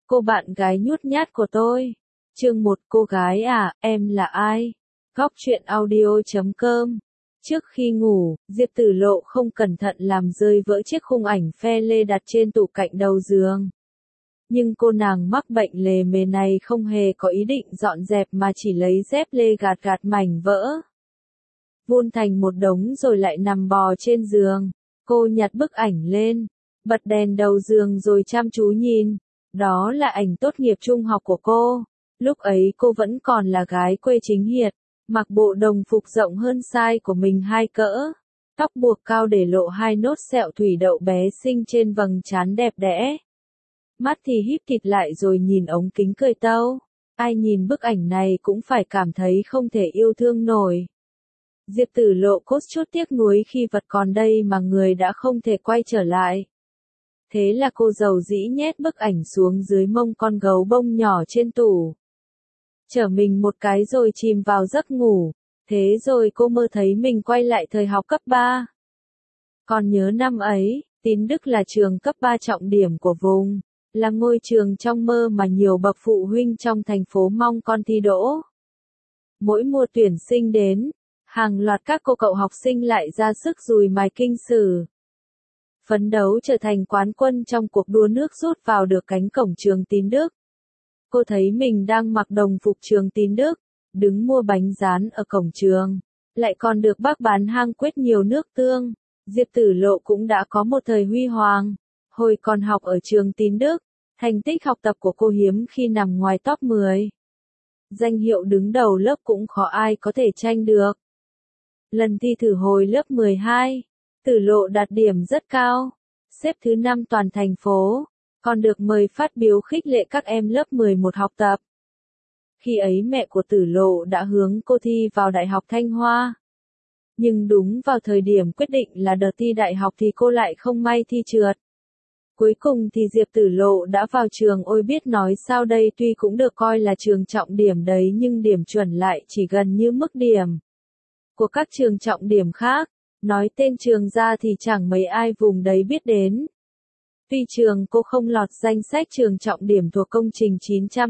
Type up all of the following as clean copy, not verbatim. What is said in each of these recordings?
Cô bạn gái nhút nhát của tôi. Chương 1. Cô gái à, em là ai? Góc truyện audio.com. Trước khi ngủ, Diệp Tử Lộ không cẩn thận làm rơi vỡ chiếc khung ảnh phe lê đặt trên tủ cạnh đầu giường. Nhưng cô nàng mắc bệnh lề mề này không hề có ý định dọn dẹp mà chỉ lấy dép lê gạt gạt mảnh vỡ. Vun thành một đống rồi lại nằm bò trên giường. Cô nhặt bức ảnh lên, bật đèn đầu giường rồi chăm chú nhìn. Đó là ảnh tốt nghiệp trung học của cô. Lúc ấy cô vẫn còn là gái quê chính hiệt, mặc bộ đồng phục rộng hơn size của mình 2 cỡ. Tóc buộc cao để lộ 2 nốt sẹo thủy đậu bé xinh trên vầng trán đẹp đẽ. Mắt thì híp thịt lại rồi nhìn ống kính cười tâu. Ai nhìn bức ảnh này cũng phải cảm thấy không thể yêu thương nổi. Diệp Tử Lộ có chút tiếc nuối khi vật còn đây mà người đã không thể quay trở lại. Thế là cô dầu dĩ nhét bức ảnh xuống dưới mông con gấu bông nhỏ trên tủ. Chở mình một cái rồi chìm vào giấc ngủ. Thế rồi cô mơ thấy mình quay lại thời học cấp 3. Còn nhớ năm ấy, Tín Đức là trường cấp 3 trọng điểm của vùng, là ngôi trường trong mơ mà nhiều bậc phụ huynh trong thành phố mong con thi đỗ. Mỗi mùa tuyển sinh đến, hàng loạt các cô cậu học sinh lại ra sức dùi mài kinh sử. Phấn đấu trở thành quán quân trong cuộc đua nước rút vào được cánh cổng trường Tín Đức. Cô thấy mình đang mặc đồng phục trường Tín Đức, đứng mua bánh rán ở cổng trường, lại còn được bác bán hang quết nhiều nước tương. Diệp Tử Lộ cũng đã có một thời huy hoàng. Hồi còn học ở trường Tín Đức, thành tích học tập của cô hiếm khi nằm ngoài top 10. Danh hiệu đứng đầu lớp cũng khó ai có thể tranh được. Lần thi thử hồi lớp 12, Tử Lộ đạt điểm rất cao, xếp thứ 5 toàn thành phố, còn được mời phát biểu khích lệ các em lớp 11 học tập. Khi ấy mẹ của Tử Lộ đã hướng cô thi vào Đại học Thanh Hoa. Nhưng đúng vào thời điểm quyết định là đợt thi đại học thì cô lại không may thi trượt. Cuối cùng thì Diệp Tử Lộ đã vào trường ôi biết nói sao đây, tuy cũng được coi là trường trọng điểm đấy nhưng điểm chuẩn lại chỉ gần như mức điểm của các trường trọng điểm khác. Nói tên trường ra thì chẳng mấy ai vùng đấy biết đến. Tuy trường cô không lọt danh sách trường trọng điểm thuộc công trình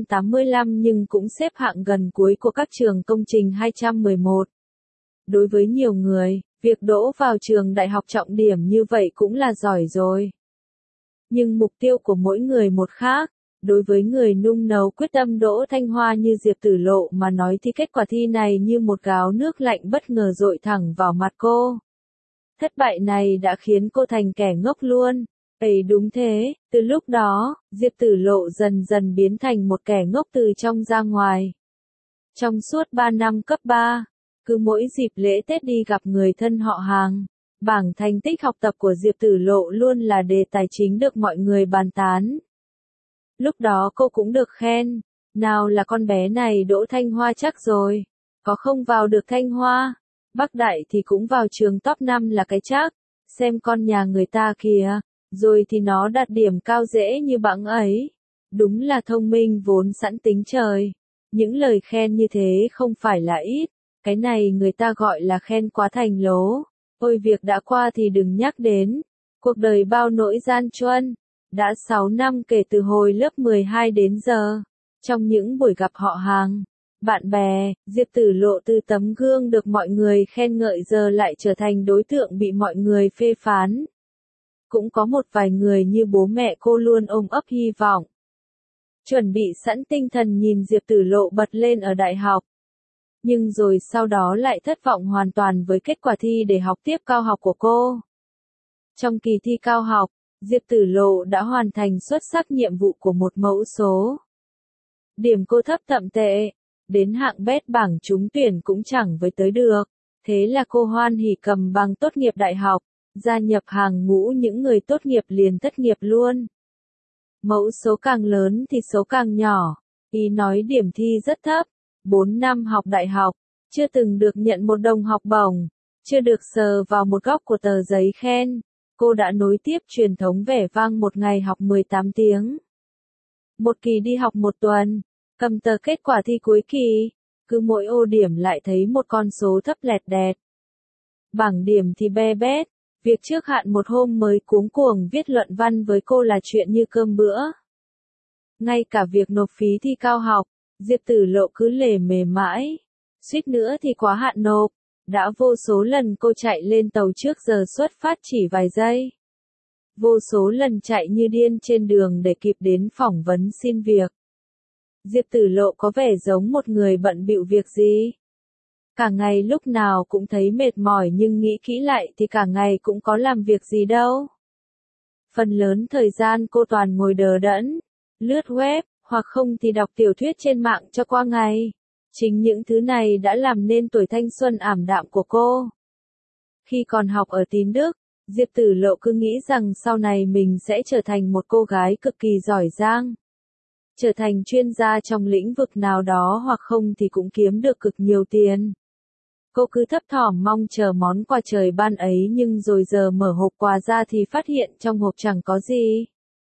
985 nhưng cũng xếp hạng gần cuối của các trường công trình 211. Đối với nhiều người, việc đỗ vào trường đại học trọng điểm như vậy cũng là giỏi rồi. Nhưng mục tiêu của mỗi người một khác. Đối với người nung nấu quyết tâm đỗ Thanh Hoa như Diệp Tử Lộ mà nói thì kết quả thi này như một gáo nước lạnh bất ngờ dội thẳng vào mặt cô. Thất bại này đã khiến cô thành kẻ ngốc luôn. Ấy đúng thế, từ lúc đó, Diệp Tử Lộ dần dần biến thành một kẻ ngốc từ trong ra ngoài. Trong suốt 3 năm cấp 3, cứ mỗi dịp lễ Tết đi gặp người thân họ hàng, bảng thành tích học tập của Diệp Tử Lộ luôn là đề tài chính được mọi người bàn tán. Lúc đó cô cũng được khen, nào là con bé này đỗ Thanh Hoa chắc rồi, có không vào được Thanh Hoa, Bắc Đại thì cũng vào trường top 5 là cái chắc, xem con nhà người ta kìa, rồi thì nó đạt điểm cao dễ như bẵng ấy. Đúng là thông minh vốn sẵn tính trời. Những lời khen như thế không phải là ít, cái này người ta gọi là khen quá thành lố. Ôi việc đã qua thì đừng nhắc đến, cuộc đời bao nỗi gian truân. Đã 6 năm kể từ hồi lớp 12 đến giờ, trong những buổi gặp họ hàng, bạn bè, Diệp Tử Lộ từ tấm gương được mọi người khen ngợi giờ lại trở thành đối tượng bị mọi người phê phán. Cũng có một vài người như bố mẹ cô luôn ôm ấp hy vọng. Chuẩn bị sẵn tinh thần nhìn Diệp Tử Lộ bật lên ở đại học. Nhưng rồi sau đó lại thất vọng hoàn toàn với kết quả thi để học tiếp cao học của cô. Trong kỳ thi cao học, Diệp Tử Lộ đã hoàn thành xuất sắc nhiệm vụ của một mẫu số. Điểm cô thấp thậm tệ, đến hạng bét bảng trúng tuyển cũng chẳng với tới được. Thế là cô hoan hỉ cầm bằng tốt nghiệp đại học, gia nhập hàng ngũ những người tốt nghiệp liền thất nghiệp luôn. Mẫu số càng lớn thì số càng nhỏ, ý nói điểm thi rất thấp, 4 năm học đại học, chưa từng được nhận một đồng học bổng, chưa được sờ vào một góc của tờ giấy khen. Cô đã nối tiếp truyền thống vẻ vang một ngày học 18 tiếng. Một kỳ đi học một tuần, cầm tờ kết quả thi cuối kỳ, cứ mỗi ô điểm lại thấy một con số thấp lẹt đẹt. Bảng điểm thì be bét, việc trước hạn một hôm mới cuống cuồng viết luận văn với cô là chuyện như cơm bữa. Ngay cả việc nộp phí thi cao học, Diệp Tử Lộ cứ lề mề mãi. Suýt nữa thì quá hạn nộp. Đã vô số lần cô chạy lên tàu trước giờ xuất phát chỉ vài giây. Vô số lần chạy như điên trên đường để kịp đến phỏng vấn xin việc. Diệp Tử Lộ có vẻ giống một người bận bịu việc gì. Cả ngày lúc nào cũng thấy mệt mỏi nhưng nghĩ kỹ lại thì cả ngày cũng có làm việc gì đâu. Phần lớn thời gian cô toàn ngồi đờ đẫn, lướt web, hoặc không thì đọc tiểu thuyết trên mạng cho qua ngày. Chính những thứ này đã làm nên tuổi thanh xuân ảm đạm của cô. Khi còn học ở Tín Đức, Diệp Tử Lộ cứ nghĩ rằng sau này mình sẽ trở thành một cô gái cực kỳ giỏi giang. Trở thành chuyên gia trong lĩnh vực nào đó hoặc không thì cũng kiếm được cực nhiều tiền. Cô cứ thấp thỏm mong chờ món quà trời ban ấy nhưng rồi giờ mở hộp quà ra thì phát hiện trong hộp chẳng có gì.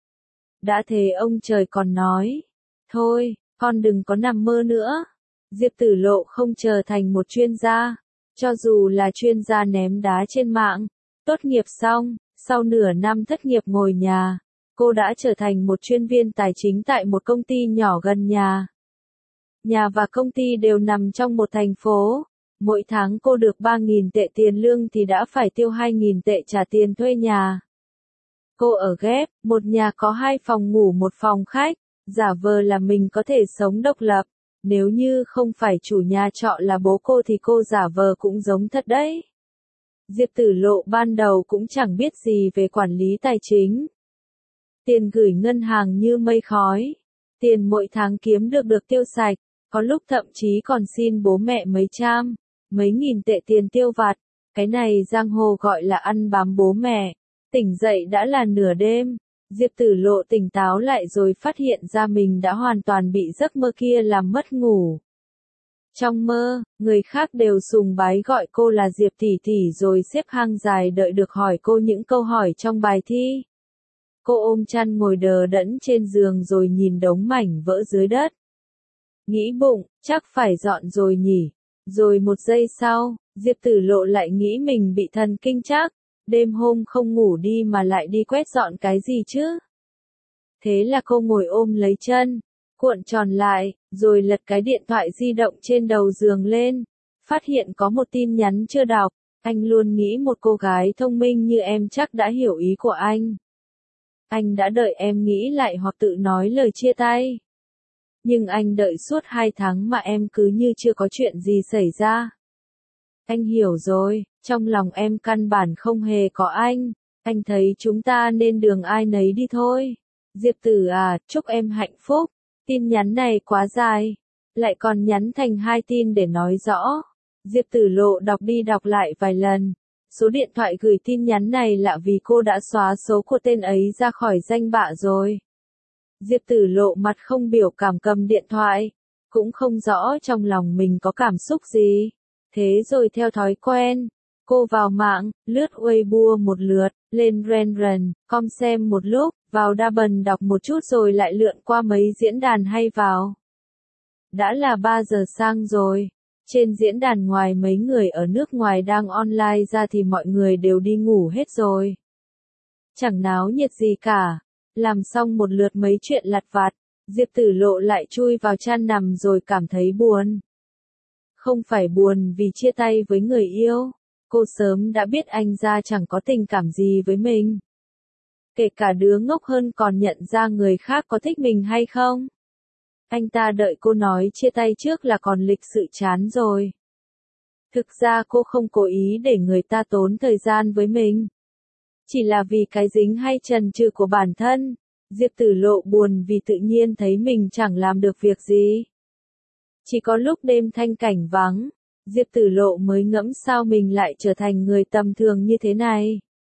Đã thế ông trời còn nói, thôi, con đừng có nằm mơ nữa. Diệp Tử Lộ không trở thành một chuyên gia, cho dù là chuyên gia ném đá trên mạng. Tốt nghiệp xong, sau nửa năm thất nghiệp ngồi nhà, cô đã trở thành một chuyên viên tài chính tại một công ty nhỏ gần nhà. Nhà và công ty đều nằm trong một thành phố. Mỗi tháng cô được 3.000 tệ tiền lương thì đã phải tiêu 2.000 tệ trả tiền thuê nhà. Cô ở ghép, một nhà có 2 phòng ngủ một phòng khách, giả vờ là mình có thể sống độc lập. Nếu như không phải chủ nhà trọ là bố cô thì cô giả vờ cũng giống thật đấy. Diệp Tử Lộ ban đầu cũng chẳng biết gì về quản lý tài chính. Tiền gửi ngân hàng như mây khói. Tiền mỗi tháng kiếm được tiêu sạch, có lúc thậm chí còn xin bố mẹ mấy trăm, mấy nghìn tệ tiền tiêu vặt. Cái này giang hồ gọi là ăn bám bố mẹ. Tỉnh dậy đã là nửa đêm. Diệp Tử Lộ tỉnh táo lại rồi phát hiện ra mình đã hoàn toàn bị giấc mơ kia làm mất ngủ. Trong mơ, người khác đều sùng bái gọi cô là Diệp tỷ tỷ rồi xếp hàng dài đợi được hỏi cô những câu hỏi trong bài thi. Cô ôm chăn ngồi đờ đẫn trên giường rồi nhìn đống mảnh vỡ dưới đất. Nghĩ bụng, chắc phải dọn rồi nhỉ. Rồi một giây sau, Diệp Tử Lộ lại nghĩ mình bị thần kinh chắc. Đêm hôm không ngủ đi mà lại đi quét dọn cái gì chứ? Thế là cô ngồi ôm lấy chân, cuộn tròn lại, rồi lật cái điện thoại di động trên đầu giường lên. Phát hiện có một tin nhắn chưa đọc. Anh luôn nghĩ một cô gái thông minh như em chắc đã hiểu ý của anh. Anh đã đợi em nghĩ lại hoặc tự nói lời chia tay. Nhưng anh đợi suốt 2 tháng mà em cứ như chưa có chuyện gì xảy ra. Anh hiểu rồi, trong lòng em căn bản không hề có anh. Anh thấy chúng ta nên đường ai nấy đi thôi. Diệp Tử à, chúc em hạnh phúc. Tin nhắn này quá dài. Lại còn nhắn thành 2 tin để nói rõ. Diệp Tử Lộ đọc đi đọc lại vài lần. Số điện thoại gửi tin nhắn này lạ vì cô đã xóa số của tên ấy ra khỏi danh bạ rồi. Diệp Tử Lộ mặt không biểu cảm cầm điện thoại. Cũng không rõ trong lòng mình có cảm xúc gì. Thế rồi theo thói quen, cô vào mạng, lướt Weibo một lượt, lên Renren.com xem một lúc, vào Douban đọc một chút rồi lại lượn qua mấy diễn đàn hay vào. Đã là 3 giờ sáng rồi. Trên diễn đàn ngoài mấy người ở nước ngoài đang online ra thì mọi người đều đi ngủ hết rồi. Chẳng náo nhiệt gì cả. Làm xong một lượt mấy chuyện lặt vặt, Diệp Tử Lộ lại chui vào chăn nằm rồi cảm thấy buồn. Không phải buồn vì chia tay với người yêu. Cô sớm đã biết anh ra chẳng có tình cảm gì với mình. Kể cả đứa ngốc hơn còn nhận ra người khác có thích mình hay không. Anh ta đợi cô nói chia tay trước là còn lịch sự chán rồi. Thực ra cô không cố ý để người ta tốn thời gian với mình. Chỉ là vì cái dính hay chần chừ của bản thân. Diệp Tử Lộ buồn vì tự nhiên thấy mình chẳng làm được việc gì. Chỉ có lúc đêm thanh cảnh vắng, Diệp Tử Lộ mới ngẫm sao mình lại trở thành người tầm thường như thế này.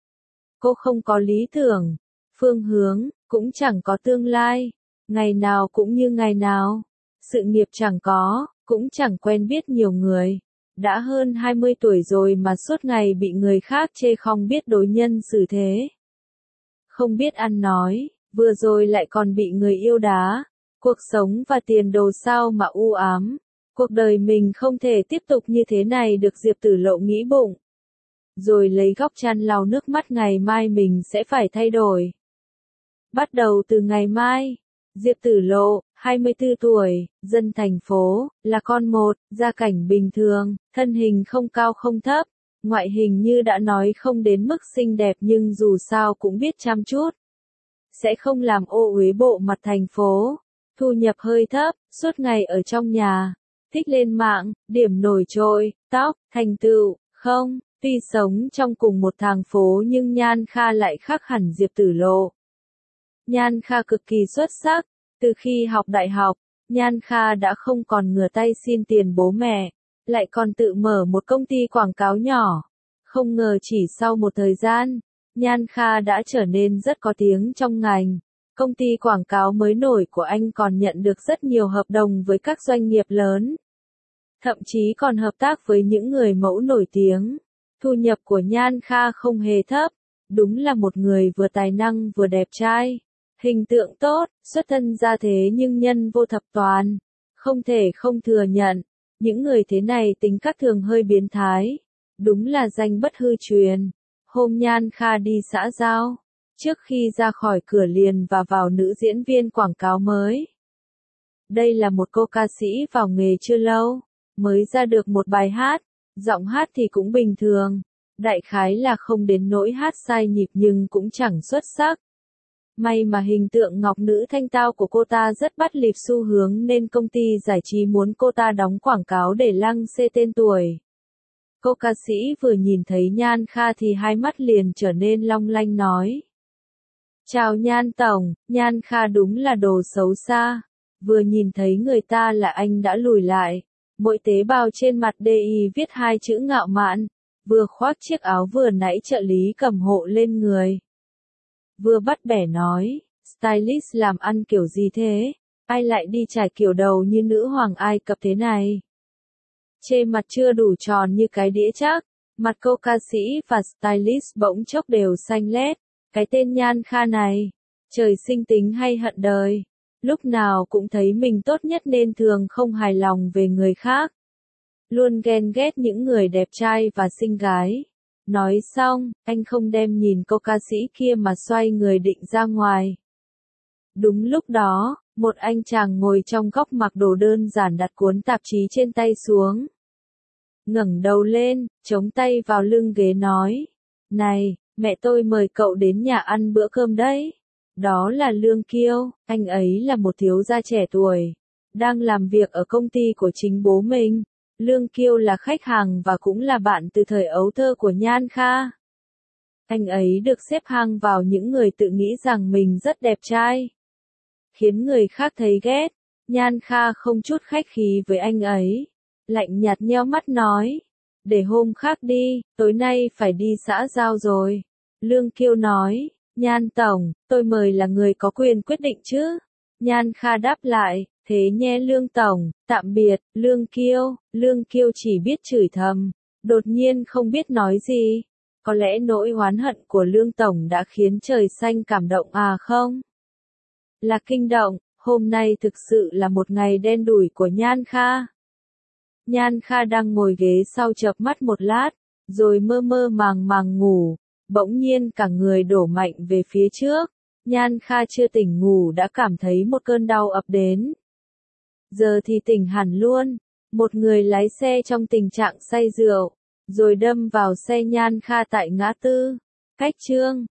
Cô không có lý tưởng, phương hướng, cũng chẳng có tương lai. Ngày nào cũng như ngày nào. Sự nghiệp chẳng có, cũng chẳng quen biết nhiều người. Đã hơn 20 tuổi rồi mà suốt ngày bị người khác chê không biết đối nhân xử thế. Không biết ăn nói, vừa rồi lại còn bị người yêu đá. Cuộc sống và tiền đồ sao mà u ám. Cuộc đời mình không thể tiếp tục như thế này được, Diệp Tử Lộ nghĩ bụng. Rồi lấy góc chăn lau nước mắt, ngày mai mình sẽ phải thay đổi. Bắt đầu từ ngày mai, Diệp Tử Lộ, 24 tuổi, dân thành phố, là con một, gia cảnh bình thường, thân hình không cao không thấp, ngoại hình như đã nói không đến mức xinh đẹp nhưng dù sao cũng biết chăm chút. Sẽ không làm ô uế bộ mặt thành phố, thu nhập hơi thấp, suốt ngày ở trong nhà, thích lên mạng, điểm nổi trội, tóc, thành tựu, không, tuy sống trong cùng một thành phố nhưng Nhan Kha lại khác hẳn Diệp Tử Lộ. Nhan Kha cực kỳ xuất sắc, từ khi học đại học, Nhan Kha đã không còn ngửa tay xin tiền bố mẹ, lại còn tự mở một công ty quảng cáo nhỏ. Không ngờ chỉ sau một thời gian, Nhan Kha đã trở nên rất có tiếng trong ngành. Công ty quảng cáo mới nổi của anh còn nhận được rất nhiều hợp đồng với các doanh nghiệp lớn. Thậm chí còn hợp tác với những người mẫu nổi tiếng. Thu nhập của Nhan Kha không hề thấp, đúng là một người vừa tài năng vừa đẹp trai. Hình tượng tốt, xuất thân ra thế nhưng nhân vô thập toàn. Không thể không thừa nhận, những người thế này tính cách thường hơi biến thái. Đúng là danh bất hư truyền. Hôm Nhan Kha đi xã giao, trước khi ra khỏi cửa liền và vào nữ diễn viên quảng cáo mới. Đây là một cô ca sĩ vào nghề chưa lâu, mới ra được một bài hát, giọng hát thì cũng bình thường. Đại khái là không đến nỗi hát sai nhịp nhưng cũng chẳng xuất sắc. May mà hình tượng ngọc nữ thanh tao của cô ta rất bắt kịp xu hướng nên công ty giải trí muốn cô ta đóng quảng cáo để lăng xê tên tuổi. Cô ca sĩ vừa nhìn thấy Nhan Kha thì hai mắt liền trở nên long lanh nói. Chào Nhan Tổng, Nhan Kha đúng là đồ xấu xa. Vừa nhìn thấy người ta là anh đã lùi lại. Mỗi tế bào trên mặt DI viết hai chữ ngạo mạn. Vừa khoác chiếc áo vừa nãy trợ lý cầm hộ lên người. Vừa bắt bẻ nói, stylist làm ăn kiểu gì thế? Ai lại đi trải kiểu đầu như nữ hoàng Ai Cập thế này? Chê mặt chưa đủ tròn như cái đĩa chắc, mặt cô ca sĩ và stylist bỗng chốc đều xanh lét. Cái tên Nhan Kha này, trời sinh tính hay hận đời, lúc nào cũng thấy mình tốt nhất nên thường không hài lòng về người khác. Luôn ghen ghét những người đẹp trai và xinh gái. Nói xong, anh không đem nhìn cô ca sĩ kia mà xoay người định ra ngoài. Đúng lúc đó, một anh chàng ngồi trong góc mặc đồ đơn giản đặt cuốn tạp chí trên tay xuống. Ngẩng đầu lên, chống tay vào lưng ghế nói. Này, mẹ tôi mời cậu đến nhà ăn bữa cơm đấy. Đó là Lương Kiêu, anh ấy là một thiếu gia trẻ tuổi. Đang làm việc ở công ty của chính bố mình. Lương Kiêu là khách hàng và cũng là bạn từ thời ấu thơ của Nhan Kha. Anh ấy được xếp hang vào những người tự nghĩ rằng mình rất đẹp trai. Khiến người khác thấy ghét. Nhan Kha không chút khách khí với anh ấy. Lạnh nhạt nheo mắt nói. Để hôm khác đi, tối nay phải đi xã giao rồi. Lương Kiêu nói. Nhan Tổng, tôi mời là người có quyền quyết định chứ. Nhan Kha đáp lại. Thế nhé Lương Tổng, tạm biệt, Lương Kiêu. Lương Kiêu chỉ biết chửi thầm. Đột nhiên không biết nói gì. Có lẽ nỗi oán hận của Lương Tổng đã khiến trời xanh cảm động à không? Là kinh động, hôm nay thực sự là một ngày đen đủi của Nhan Kha. Nhan Kha đang ngồi ghế sau chợp mắt một lát, rồi mơ mơ màng màng ngủ, bỗng nhiên cả người đổ mạnh về phía trước. Nhan Kha chưa tỉnh ngủ đã cảm thấy một cơn đau ập đến. Giờ thì tỉnh hẳn luôn, một người lái xe trong tình trạng say rượu, rồi đâm vào xe Nhan Kha tại ngã tư. Cách chương